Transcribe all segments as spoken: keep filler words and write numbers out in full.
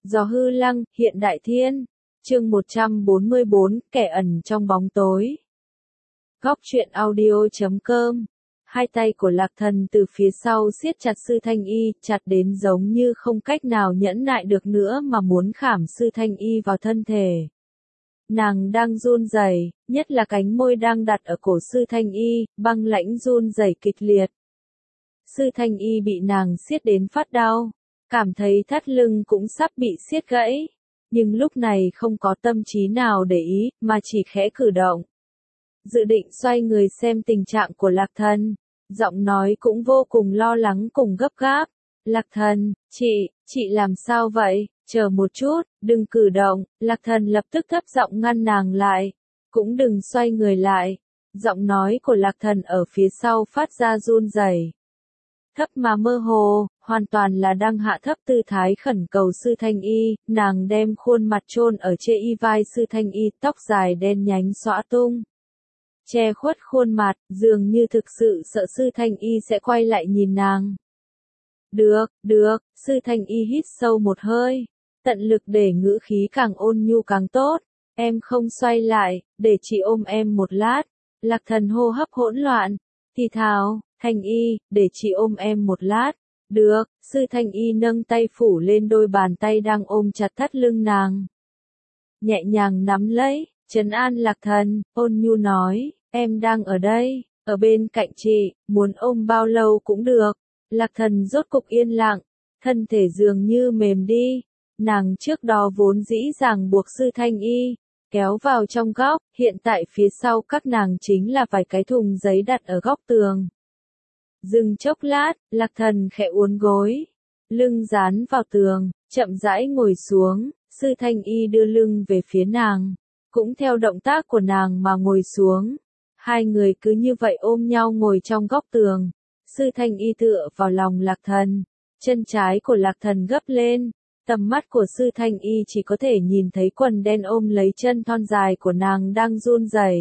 Gió hư lăng, hiện đại thiên. Chương một trăm bốn mươi bốn, kẻ ẩn trong bóng tối. Góc truyện audio chấm com. Hai tay của Lạc Thần từ phía sau siết chặt Sư Thanh Y, chặt đến giống như không cách nào nhẫn nại được nữa mà muốn khảm Sư Thanh Y vào thân thể. Nàng đang run rẩy, nhất là cánh môi đang đặt ở cổ Sư Thanh Y, băng lãnh run rẩy kịch liệt. Sư Thanh Y bị nàng siết đến phát đau, cảm thấy thắt lưng cũng sắp bị siết gãy, nhưng lúc này không có tâm trí nào để ý, mà chỉ khẽ cử động. Dự định xoay người xem tình trạng của Lạc Thần, giọng nói cũng vô cùng lo lắng cùng gấp gáp. Lạc Thần, chị, chị làm sao vậy? Chờ một chút, đừng cử động. Lạc Thần lập tức thấp giọng ngăn nàng lại, cũng đừng xoay người lại. Giọng nói của Lạc Thần ở phía sau phát ra run rẩy, thấp mà mơ hồ, hoàn toàn là đang hạ thấp tư thái khẩn cầu Sư Thanh Y. Nàng đem khuôn mặt chôn ở trên y vai Sư Thanh Y, tóc dài đen nhánh xõa tung, che khuất khuôn mặt, dường như thực sự sợ Sư Thanh Y sẽ quay lại nhìn nàng. Được, được, Sư Thanh Y hít sâu một hơi, tận lực để ngữ khí càng ôn nhu càng tốt. Em không xoay lại, để chị ôm em một lát. Lạc Thần hô hấp hỗn loạn, thì thào, Thanh Y, để chị ôm em một lát. Được, Sư Thanh Y nâng tay phủ lên đôi bàn tay đang ôm chặt thắt lưng nàng. Nhẹ nhàng nắm lấy, trấn an Lạc Thần, ôn nhu nói, em đang ở đây, ở bên cạnh chị, muốn ôm bao lâu cũng được. Lạc Thần rốt cục yên lặng, thân thể dường như mềm đi. Nàng trước đó vốn dĩ ràng buộc Sư Thanh Y, kéo vào trong góc, hiện tại phía sau các nàng chính là vài cái thùng giấy đặt ở góc tường. Dừng chốc lát, Lạc Thần khẽ uốn gối, lưng dán vào tường, chậm rãi ngồi xuống. Sư Thanh Y đưa lưng về phía nàng, cũng theo động tác của nàng mà ngồi xuống. Hai người cứ như vậy ôm nhau ngồi trong góc tường. Sư Thanh Y tựa vào lòng Lạc Thần, chân trái của Lạc Thần gấp lên, tầm mắt của Sư Thanh Y chỉ có thể nhìn thấy quần đen ôm lấy chân thon dài của nàng đang run rẩy.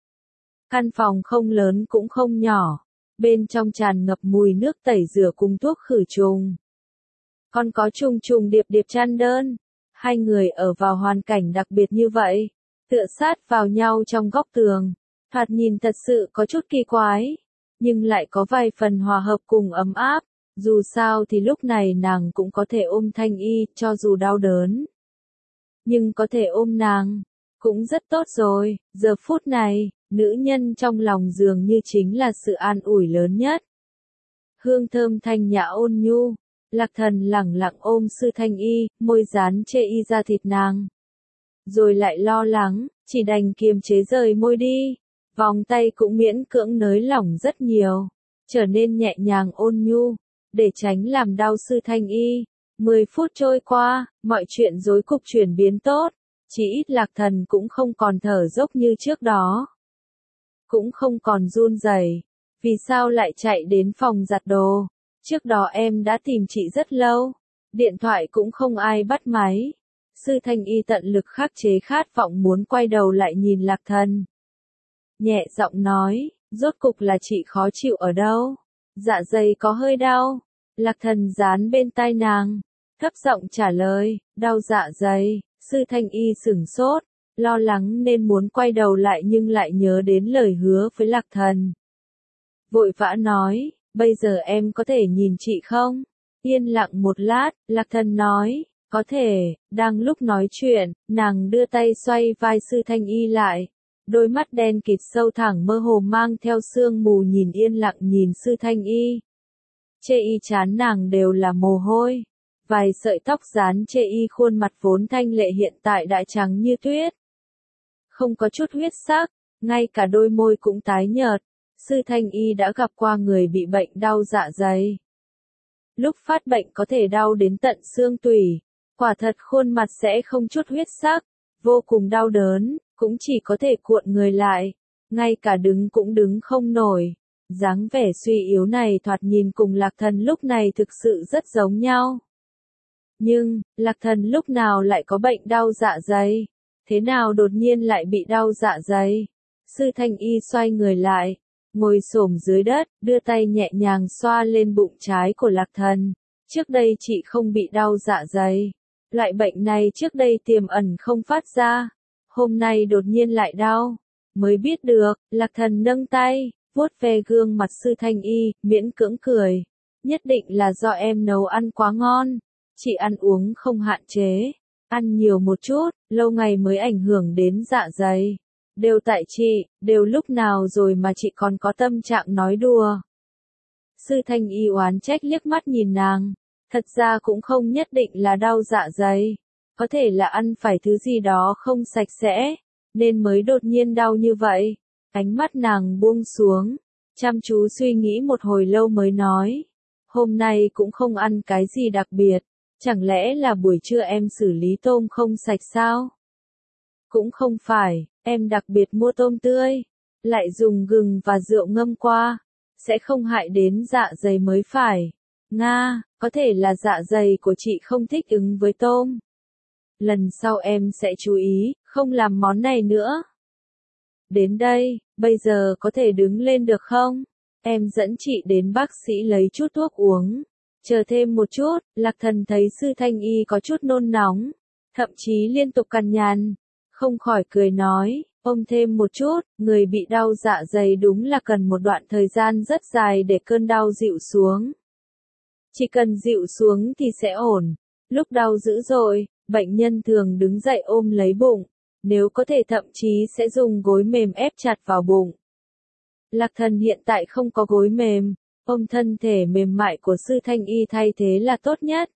Căn phòng không lớn cũng không nhỏ, bên trong tràn ngập mùi nước tẩy rửa cùng thuốc khử trùng. Còn có trùng trùng điệp điệp chăn đơn. Hai người ở vào hoàn cảnh đặc biệt như vậy, tựa sát vào nhau trong góc tường, thoạt nhìn thật sự có chút kỳ quái, nhưng lại có vài phần hòa hợp cùng ấm áp. Dù sao thì lúc này nàng cũng có thể ôm Thanh Y, cho dù đau đớn, nhưng có thể ôm nàng, cũng rất tốt rồi. Giờ phút này, nữ nhân trong lòng dường như chính là sự an ủi lớn nhất. Hương thơm thanh nhã ôn nhu, Lạc Thần lẳng lặng ôm Sư Thanh Y, môi dán chê y ra thịt nàng. Rồi lại lo lắng, chỉ đành kiềm chế rời môi đi. Vòng tay cũng miễn cưỡng nới lỏng rất nhiều, trở nên nhẹ nhàng ôn nhu, để tránh làm đau Sư Thanh Y. Mười phút trôi qua, mọi chuyện rối cục chuyển biến tốt, chỉ ít Lạc Thần cũng không còn thở dốc như trước đó, cũng không còn run rẩy. Vì sao lại chạy đến phòng giặt đồ? Trước đó em đã tìm chị rất lâu, điện thoại cũng không ai bắt máy. Sư Thanh Y tận lực khắc chế khát vọng muốn quay đầu lại nhìn Lạc Thần, nhẹ giọng nói, rốt cục là chị khó chịu ở đâu? Dạ dày có hơi đau. Lạc Thần dán bên tai nàng, thấp giọng trả lời, đau dạ dày. Sư Thanh Y sửng sốt, lo lắng nên muốn quay đầu lại nhưng lại nhớ đến lời hứa với Lạc Thần. Vội vã nói, bây giờ em có thể nhìn chị không? Yên lặng một lát, Lạc Thần nói, có thể. Đang lúc nói chuyện, nàng đưa tay xoay vai Sư Thanh Y lại. Đôi mắt đen kịt sâu thẳng mơ hồ mang theo sương mù nhìn yên lặng nhìn Sư Thanh Y. Chê y chán nàng đều là mồ hôi. Vài sợi tóc dán chê y khuôn mặt vốn thanh lệ hiện tại đã trắng như tuyết, không có chút huyết sắc, ngay cả đôi môi cũng tái nhợt. Sư Thanh Y đã gặp qua người bị bệnh đau dạ dày. Lúc phát bệnh có thể đau đến tận xương tủy, quả thật khuôn mặt sẽ không chút huyết sắc, vô cùng đau đớn, cũng chỉ có thể cuộn người lại, ngay cả đứng cũng đứng không nổi. Dáng vẻ suy yếu này thoạt nhìn cùng Lạc Thần lúc này thực sự rất giống nhau. Nhưng, Lạc Thần lúc nào lại có bệnh đau dạ dày? Thế nào đột nhiên lại bị đau dạ dày? Sư Thanh Y xoay người lại, ngồi xổm dưới đất, đưa tay nhẹ nhàng xoa lên bụng trái của Lạc Thần. Trước đây chị không bị đau dạ dày. Loại bệnh này trước đây tiềm ẩn không phát ra, hôm nay đột nhiên lại đau, mới biết được. Lạc Thần nâng tay, vuốt ve gương mặt Sư Thanh Y, miễn cưỡng cười. Nhất định là do em nấu ăn quá ngon, chị ăn uống không hạn chế, ăn nhiều một chút, lâu ngày mới ảnh hưởng đến dạ dày. Đều tại chị, đều lúc nào rồi mà chị còn có tâm trạng nói đùa. Sư Thanh Y oán trách liếc mắt nhìn nàng, thật ra cũng không nhất định là đau dạ dày, có thể là ăn phải thứ gì đó không sạch sẽ, nên mới đột nhiên đau như vậy. Ánh mắt nàng buông xuống, chăm chú suy nghĩ một hồi lâu mới nói, hôm nay cũng không ăn cái gì đặc biệt, chẳng lẽ là buổi trưa em xử lý tôm không sạch sao? Cũng không phải, em đặc biệt mua tôm tươi, lại dùng gừng và rượu ngâm qua, sẽ không hại đến dạ dày mới phải. Nga, có thể là dạ dày của chị không thích ứng với tôm. Lần sau em sẽ chú ý, không làm món này nữa. Đến đây, bây giờ có thể đứng lên được không? Em dẫn chị đến bác sĩ lấy chút thuốc uống. Chờ thêm một chút, Lạc Thần thấy Sư Thanh Y có chút nôn nóng, thậm chí liên tục cằn nhằn, không khỏi cười nói, ôm thêm một chút, người bị đau dạ dày đúng là cần một đoạn thời gian rất dài để cơn đau dịu xuống. Chỉ cần dịu xuống thì sẽ ổn. Lúc đau dữ dội, bệnh nhân thường đứng dậy ôm lấy bụng, nếu có thể thậm chí sẽ dùng gối mềm ép chặt vào bụng. Lạc Thần hiện tại không có gối mềm, ôm thân thể mềm mại của Sư Thanh Y thay thế là tốt nhất.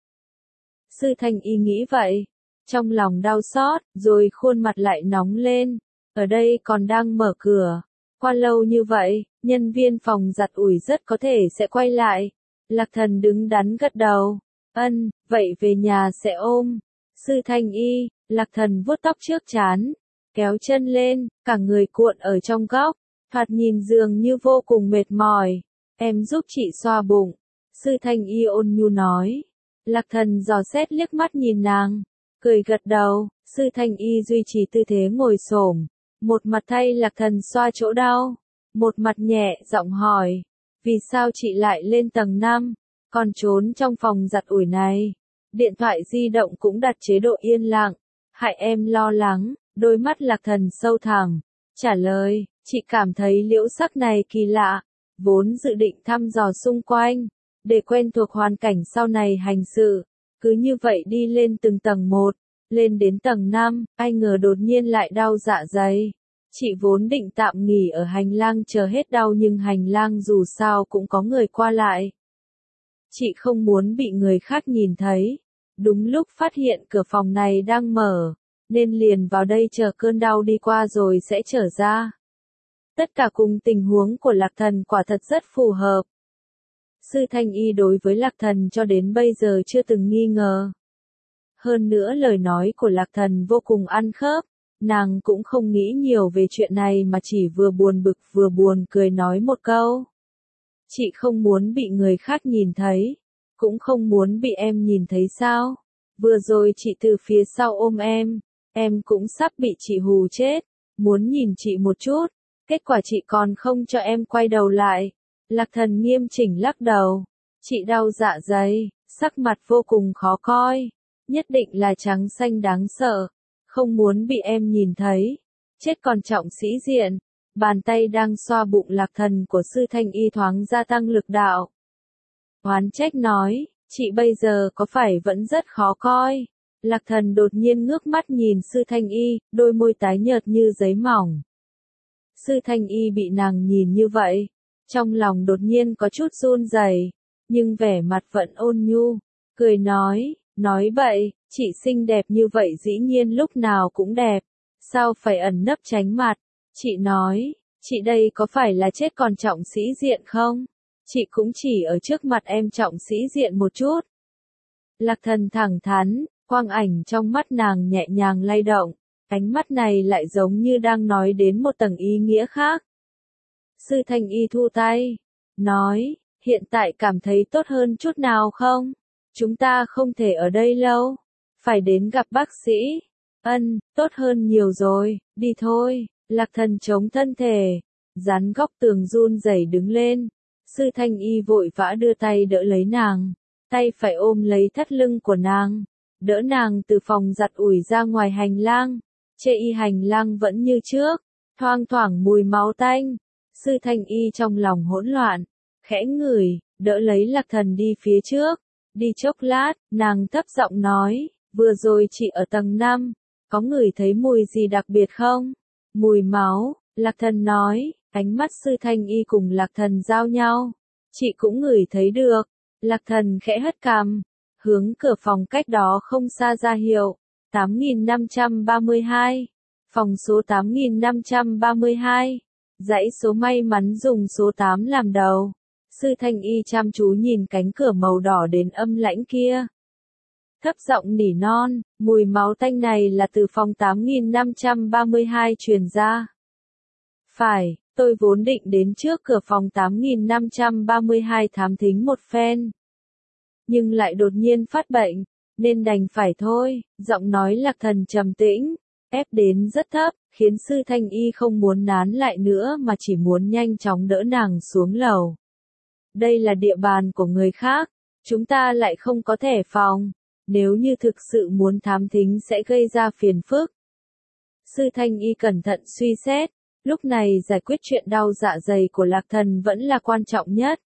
Sư Thanh Y nghĩ vậy, trong lòng đau xót, rồi khuôn mặt lại nóng lên, ở đây còn đang mở cửa. Qua lâu như vậy, nhân viên phòng giặt ủi rất có thể sẽ quay lại. Lạc Thần đứng đắn gật đầu, ân, vậy về nhà sẽ ôm. Sư Thanh Y, Lạc Thần vuốt tóc trước trán, kéo chân lên, cả người cuộn ở trong góc, thoạt nhìn dường như vô cùng mệt mỏi. Em giúp chị xoa bụng. Sư Thanh Y ôn nhu nói. Lạc Thần dò xét liếc mắt nhìn nàng, cười gật đầu. Sư Thanh Y duy trì tư thế ngồi xổm, một mặt thay Lạc Thần xoa chỗ đau, một mặt nhẹ giọng hỏi, vì sao chị lại lên tầng năm, còn trốn trong phòng giặt ủi này? Điện thoại di động cũng đặt chế độ yên lặng, hại em lo lắng. Đôi mắt Lạc Thần sâu thẳm, trả lời, chị cảm thấy liễu sắc này kỳ lạ, vốn dự định thăm dò xung quanh, để quen thuộc hoàn cảnh sau này hành sự, cứ như vậy đi lên từng tầng một, lên đến tầng năm, ai ngờ đột nhiên lại đau dạ dày. Chị vốn định tạm nghỉ ở hành lang chờ hết đau nhưng hành lang dù sao cũng có người qua lại. Chị không muốn bị người khác nhìn thấy, đúng lúc phát hiện cửa phòng này đang mở, nên liền vào đây chờ cơn đau đi qua rồi sẽ trở ra. Tất cả cùng tình huống của Lạc Thần quả thật rất phù hợp. Sư Thanh Y đối với Lạc Thần cho đến bây giờ chưa từng nghi ngờ. Hơn nữa lời nói của Lạc Thần vô cùng ăn khớp, nàng cũng không nghĩ nhiều về chuyện này mà chỉ vừa buồn bực vừa buồn cười nói một câu. Chị không muốn bị người khác nhìn thấy, cũng không muốn bị em nhìn thấy sao? Vừa rồi chị từ phía sau ôm em, em cũng sắp bị chị hù chết, muốn nhìn chị một chút, kết quả chị còn không cho em quay đầu lại. Lạc Thần nghiêm chỉnh lắc đầu, chị đau dạ dày, sắc mặt vô cùng khó coi, nhất định là trắng xanh đáng sợ, không muốn bị em nhìn thấy, chết còn trọng sĩ diện. Bàn tay đang xoa bụng Lạc Thần của Sư Thanh Y thoáng gia tăng lực đạo. Oán trách nói, chị bây giờ có phải vẫn rất khó coi? Lạc Thần đột nhiên ngước mắt nhìn Sư Thanh Y, đôi môi tái nhợt như giấy mỏng. Sư Thanh Y bị nàng nhìn như vậy, trong lòng đột nhiên có chút run rẩy, nhưng vẻ mặt vẫn ôn nhu, cười nói, nói bậy, chị xinh đẹp như vậy dĩ nhiên lúc nào cũng đẹp, sao phải ẩn nấp tránh mặt? Chị nói, chị đây có phải là chết còn trọng sĩ diện không? Chị cũng chỉ ở trước mặt em trọng sĩ diện một chút. Lạc Thần thẳng thắn, quang ảnh trong mắt nàng nhẹ nhàng lay động, ánh mắt này lại giống như đang nói đến một tầng ý nghĩa khác. Sư Thanh Y thu tay, nói, hiện tại cảm thấy tốt hơn chút nào không? Chúng ta không thể ở đây lâu, phải đến gặp bác sĩ. Ân, tốt hơn nhiều rồi, đi thôi. Lạc Thần chống thân thể, dán góc tường run rẩy đứng lên. Sư Thanh Y vội vã đưa tay đỡ lấy nàng, tay phải ôm lấy thắt lưng của nàng. đỡ nàng từ phòng giặt ủi ra ngoài hành lang. Chê y hành lang vẫn như trước, thoang thoảng mùi máu tanh. Sư Thanh Y trong lòng hỗn loạn, khẽ ngửi, đỡ lấy Lạc Thần đi phía trước. Đi chốc lát, nàng thấp giọng nói, vừa rồi chị ở tầng năm, có ngửi thấy mùi gì đặc biệt không? Mùi máu, Lạc Thần nói, ánh mắt Sư Thanh Y cùng Lạc Thần giao nhau. Chị cũng ngửi thấy được. Lạc Thần khẽ hất cằm, hướng cửa phòng cách đó không xa ra hiệu. tám nghìn năm trăm ba mươi hai. Phòng số tám nghìn năm trăm ba mươi hai. Dãy số may mắn dùng số tám làm đầu. Sư Thanh Y chăm chú nhìn cánh cửa màu đỏ đến âm lãnh kia. Thấp giọng nỉ non, mùi máu tanh này là từ phòng tám nghìn năm trăm ba mươi hai truyền ra. Phải, tôi vốn định đến trước cửa phòng tám nghìn năm trăm ba mươi hai thám thính một phen. Nhưng lại đột nhiên phát bệnh, nên đành phải thôi. Giọng nói Lạc Thần trầm tĩnh, ép đến rất thấp, khiến Sư Thanh Y không muốn nán lại nữa mà chỉ muốn nhanh chóng đỡ nàng xuống lầu. Đây là địa bàn của người khác, chúng ta lại không có thẻ phòng, nếu như thực sự muốn thám thính sẽ gây ra phiền phức. Sư Thanh Y cẩn thận suy xét, lúc này giải quyết chuyện đau dạ dày của Lạc Thần vẫn là quan trọng nhất.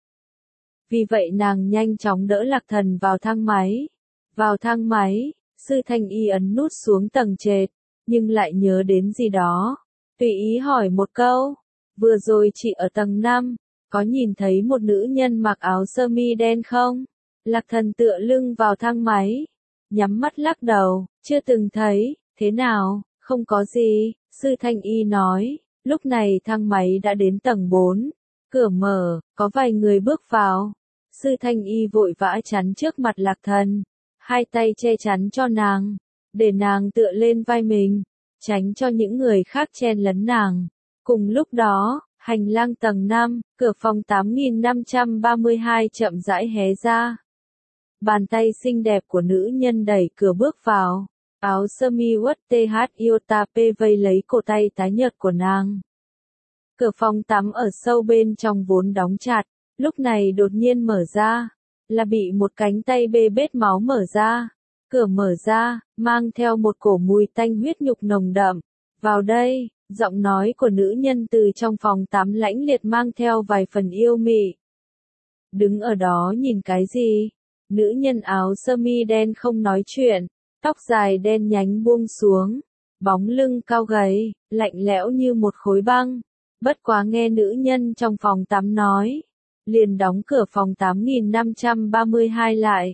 Vì vậy nàng nhanh chóng đỡ Lạc Thần vào thang máy. Vào thang máy, Sư Thanh Y ấn nút xuống tầng trệt, nhưng lại nhớ đến gì đó. Tùy ý hỏi một câu, vừa rồi chị ở tầng năm, có nhìn thấy một nữ nhân mặc áo sơ mi đen không? Lạc Thần tựa lưng vào thang máy, nhắm mắt lắc đầu, chưa từng thấy. Thế nào, không có gì, Sư Thanh Y nói. Lúc này thang máy đã đến tầng bốn, cửa mở, có vài người bước vào. Sư Thanh Y vội vã chắn trước mặt Lạc Thần, hai tay che chắn cho nàng, để nàng tựa lên vai mình, tránh cho những người khác chen lấn nàng. Cùng lúc đó, hành lang tầng năm, cửa phòng tám nghìn năm trăm ba mươi hai chậm rãi hé ra. Bàn tay xinh đẹp của nữ nhân đẩy cửa bước vào, áo sơ mi uất th iota p vây lấy cổ tay tái nhợt của nàng. Cửa phòng tắm ở sâu bên trong vốn đóng chặt, lúc này đột nhiên mở ra, là bị một cánh tay bê bết máu mở ra. Cửa mở ra, mang theo một cổ mùi tanh huyết nhục nồng đậm. Vào đây, giọng nói của nữ nhân từ trong phòng tắm lãnh liệt mang theo vài phần yêu mị. Đứng ở đó nhìn cái gì? Nữ nhân áo sơ mi đen không nói chuyện, tóc dài đen nhánh buông xuống, bóng lưng cao gầy, lạnh lẽo như một khối băng. Bất quá nghe nữ nhân trong phòng tắm nói, liền đóng cửa phòng tám nghìn năm trăm ba mươi hai lại.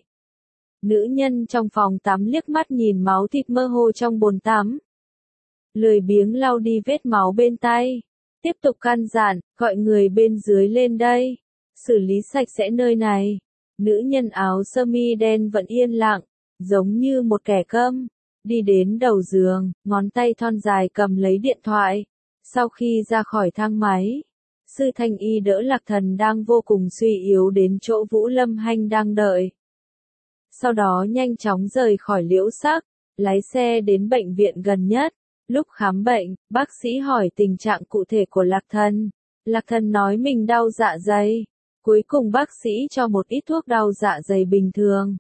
Nữ nhân trong phòng tắm liếc mắt nhìn máu thịt mơ hồ trong bồn tắm, lười biếng lau đi vết máu bên tay, tiếp tục căn dặn, gọi người bên dưới lên đây, xử lý sạch sẽ nơi này. Nữ nhân áo sơ mi đen vẫn yên lặng, giống như một kẻ câm, đi đến đầu giường, ngón tay thon dài cầm lấy điện thoại. Sau khi ra khỏi thang máy, Sư Thanh Y đỡ Lạc Thần đang vô cùng suy yếu đến chỗ Vũ Lâm Hanh đang đợi. Sau đó nhanh chóng rời khỏi Liễu Sắc, lái xe đến bệnh viện gần nhất. Lúc khám bệnh, bác sĩ hỏi tình trạng cụ thể của Lạc Thần. Lạc Thần nói mình đau dạ dày. Cuối cùng bác sĩ cho một ít thuốc đau dạ dày bình thường.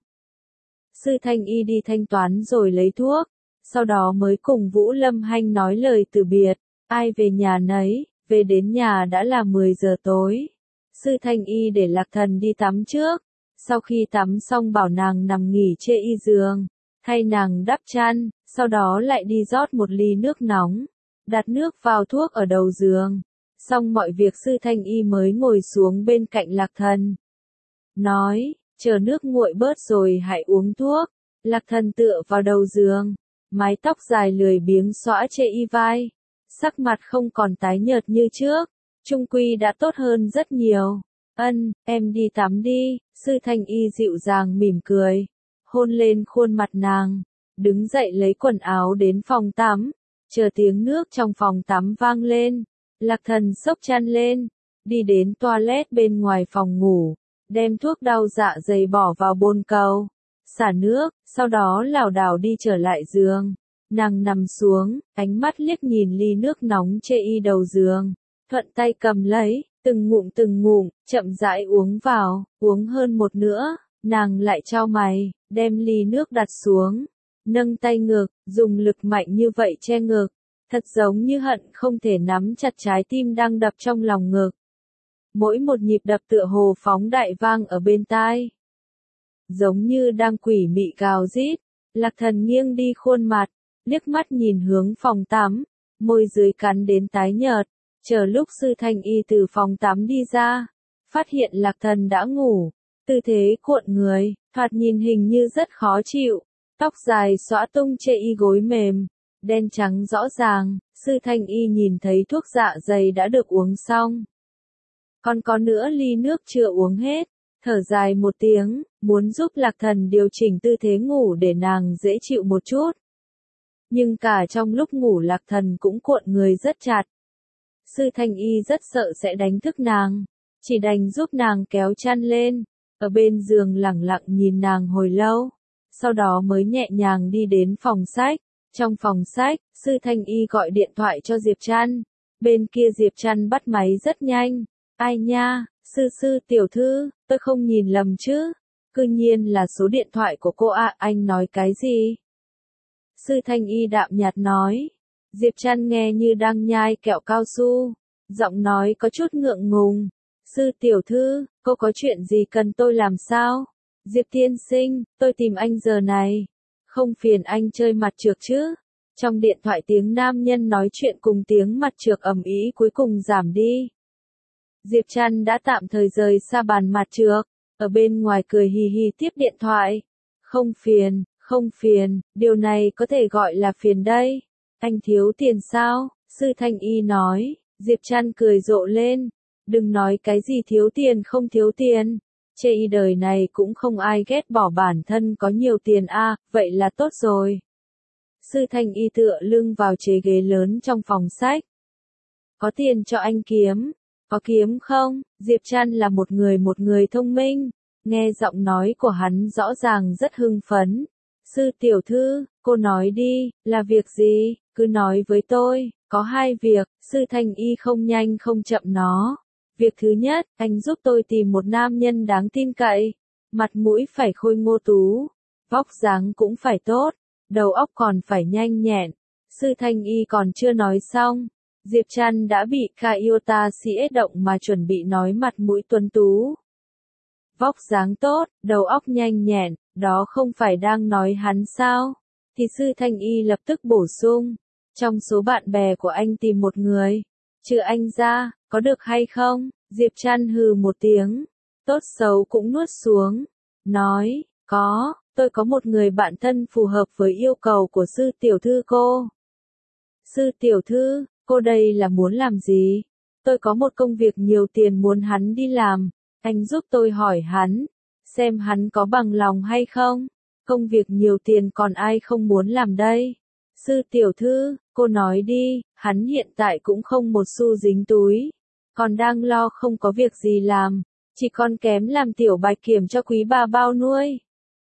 Sư Thanh Y đi thanh toán rồi lấy thuốc, sau đó mới cùng Vũ Lâm Hanh nói lời từ biệt. Ai về nhà nấy, về đến nhà đã là mười giờ tối. Sư Thanh Y để Lạc Thần đi tắm trước. Sau khi tắm xong bảo nàng nằm nghỉ trên y giường, thay nàng đắp chăn, sau đó lại đi rót một ly nước nóng, đặt nước vào thuốc ở đầu giường. Xong mọi việc Sư Thanh Y mới ngồi xuống bên cạnh Lạc Thần. Nói, chờ nước nguội bớt rồi hãy uống thuốc. Lạc Thần tựa vào đầu giường, mái tóc dài lười biếng xõa trên y vai. Sắc mặt không còn tái nhợt như trước, chung quy đã tốt hơn rất nhiều. Ân, em đi tắm đi, Sư Thanh Y dịu dàng mỉm cười, hôn lên khuôn mặt nàng, đứng dậy lấy quần áo đến phòng tắm, chờ tiếng nước trong phòng tắm vang lên. Lạc Thần xốc chăn lên, đi đến toilet bên ngoài phòng ngủ, đem thuốc đau dạ dày bỏ vào bồn cầu, xả nước, sau đó lảo đảo đi trở lại giường. Nàng nằm xuống, ánh mắt liếc nhìn ly nước nóng chê y đầu giường, thuận tay cầm lấy, từng ngụm từng ngụm, chậm rãi uống vào, uống hơn một nữa, Nàng lại chau mày, đem ly nước đặt xuống, nâng tay ngực, dùng lực mạnh như vậy che ngực, thật giống như hận không thể nắm chặt trái tim đang đập trong lòng ngực. Mỗi một nhịp đập tựa hồ phóng đại vang ở bên tai. Giống như đang quỷ mị gào rít, Lạc Thần nghiêng đi khuôn mặt, liếc mắt nhìn hướng phòng tắm, môi dưới cắn đến tái nhợt, chờ lúc Sư Thanh Y từ phòng tắm đi ra, phát hiện Lạc Thần đã ngủ, tư thế cuộn người, thoạt nhìn hình như rất khó chịu, tóc dài xõa tung chê y gối mềm, đen trắng rõ ràng, Sư Thanh Y nhìn thấy thuốc dạ dày đã được uống xong. Còn có nữa ly nước chưa uống hết, thở dài một tiếng, muốn giúp Lạc Thần điều chỉnh tư thế ngủ để nàng dễ chịu một chút. Nhưng cả trong lúc ngủ Lạc Thần cũng cuộn người rất chặt. Sư Thanh Y rất sợ sẽ đánh thức nàng, chỉ đành giúp nàng kéo chăn lên, ở bên giường lẳng lặng nhìn nàng hồi lâu, sau đó mới nhẹ nhàng đi đến phòng sách. Trong phòng sách, Sư Thanh Y gọi điện thoại cho Diệp Trăn, bên kia Diệp Trăn bắt máy rất nhanh. Ai nha, sư sư tiểu thư, tôi không nhìn lầm chứ, cư nhiên là số điện thoại của cô ạ, anh nói cái gì? Sư Thanh Y đạm nhạt nói, Diệp Trăn nghe như đang nhai kẹo cao su, giọng nói có chút ngượng ngùng, sư tiểu thư, cô có chuyện gì cần tôi làm sao? Diệp tiên sinh, tôi tìm anh giờ này, không phiền anh chơi mặt trược chứ? Trong điện thoại tiếng nam nhân nói chuyện cùng tiếng mặt trược ầm ĩ cuối cùng giảm đi. Diệp Trăn đã tạm thời rời xa bàn mặt trược, ở bên ngoài cười hì hì tiếp điện thoại. Không phiền, không phiền, điều này có thể gọi là phiền đây. Anh thiếu tiền sao? Sư Thanh Y nói. Diệp Trăn cười rộ lên. Đừng nói cái gì thiếu tiền không thiếu tiền. Chê y đời này cũng không ai ghét bỏ bản thân có nhiều tiền a, à, vậy là tốt rồi. Sư Thanh Y tựa lưng vào chế ghế lớn trong phòng sách. Có tiền cho anh kiếm. Có kiếm không? Diệp Trăn là một người một người thông minh, nghe giọng nói của hắn rõ ràng rất hưng phấn. Sư tiểu thư, cô nói đi, là việc gì? Cứ nói với tôi, có hai việc, Sư Thanh Y không nhanh không chậm nó. Việc thứ nhất, anh giúp tôi tìm một nam nhân đáng tin cậy, mặt mũi phải khôi ngô tú, vóc dáng cũng phải tốt, đầu óc còn phải nhanh nhẹn. Sư Thanh Y còn chưa nói xong, Diệp Trăn đã bị Kaiota xỉa động mà chuẩn bị nói mặt mũi tuấn tú. Vóc dáng tốt, đầu óc nhanh nhẹn, đó không phải đang nói hắn sao? Thì Sư Thanh Y lập tức bổ sung, trong số bạn bè của anh tìm một người, trừ anh ra, có được hay không? Diệp Trăn hừ một tiếng, tốt xấu cũng nuốt xuống, nói, có, tôi có một người bạn thân phù hợp với yêu cầu của sư tiểu thư cô. Sư tiểu thư, cô đây là muốn làm gì? Tôi có một công việc nhiều tiền muốn hắn đi làm, anh giúp tôi hỏi hắn, xem hắn có bằng lòng hay không? Công việc nhiều tiền còn ai không muốn làm đây? Sư tiểu thư, cô nói đi, hắn hiện tại cũng không một xu dính túi, còn đang lo không có việc gì làm, chỉ còn kém làm tiểu bạch kiểm cho quý bà bao nuôi.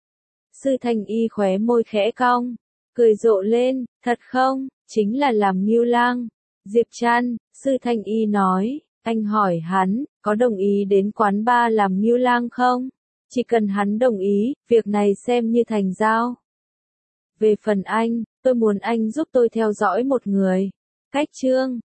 Sư Thanh Y khóe môi khẽ cong, cười rộ lên, thật không, chính là làm ngưu lang. Diệp Trăn, Sư Thanh Y nói, anh hỏi hắn, có đồng ý đến quán bar làm ngưu lang không? Chỉ cần hắn đồng ý, việc này xem như thành giao. Về phần anh, tôi muốn anh giúp tôi theo dõi một người. Cách chương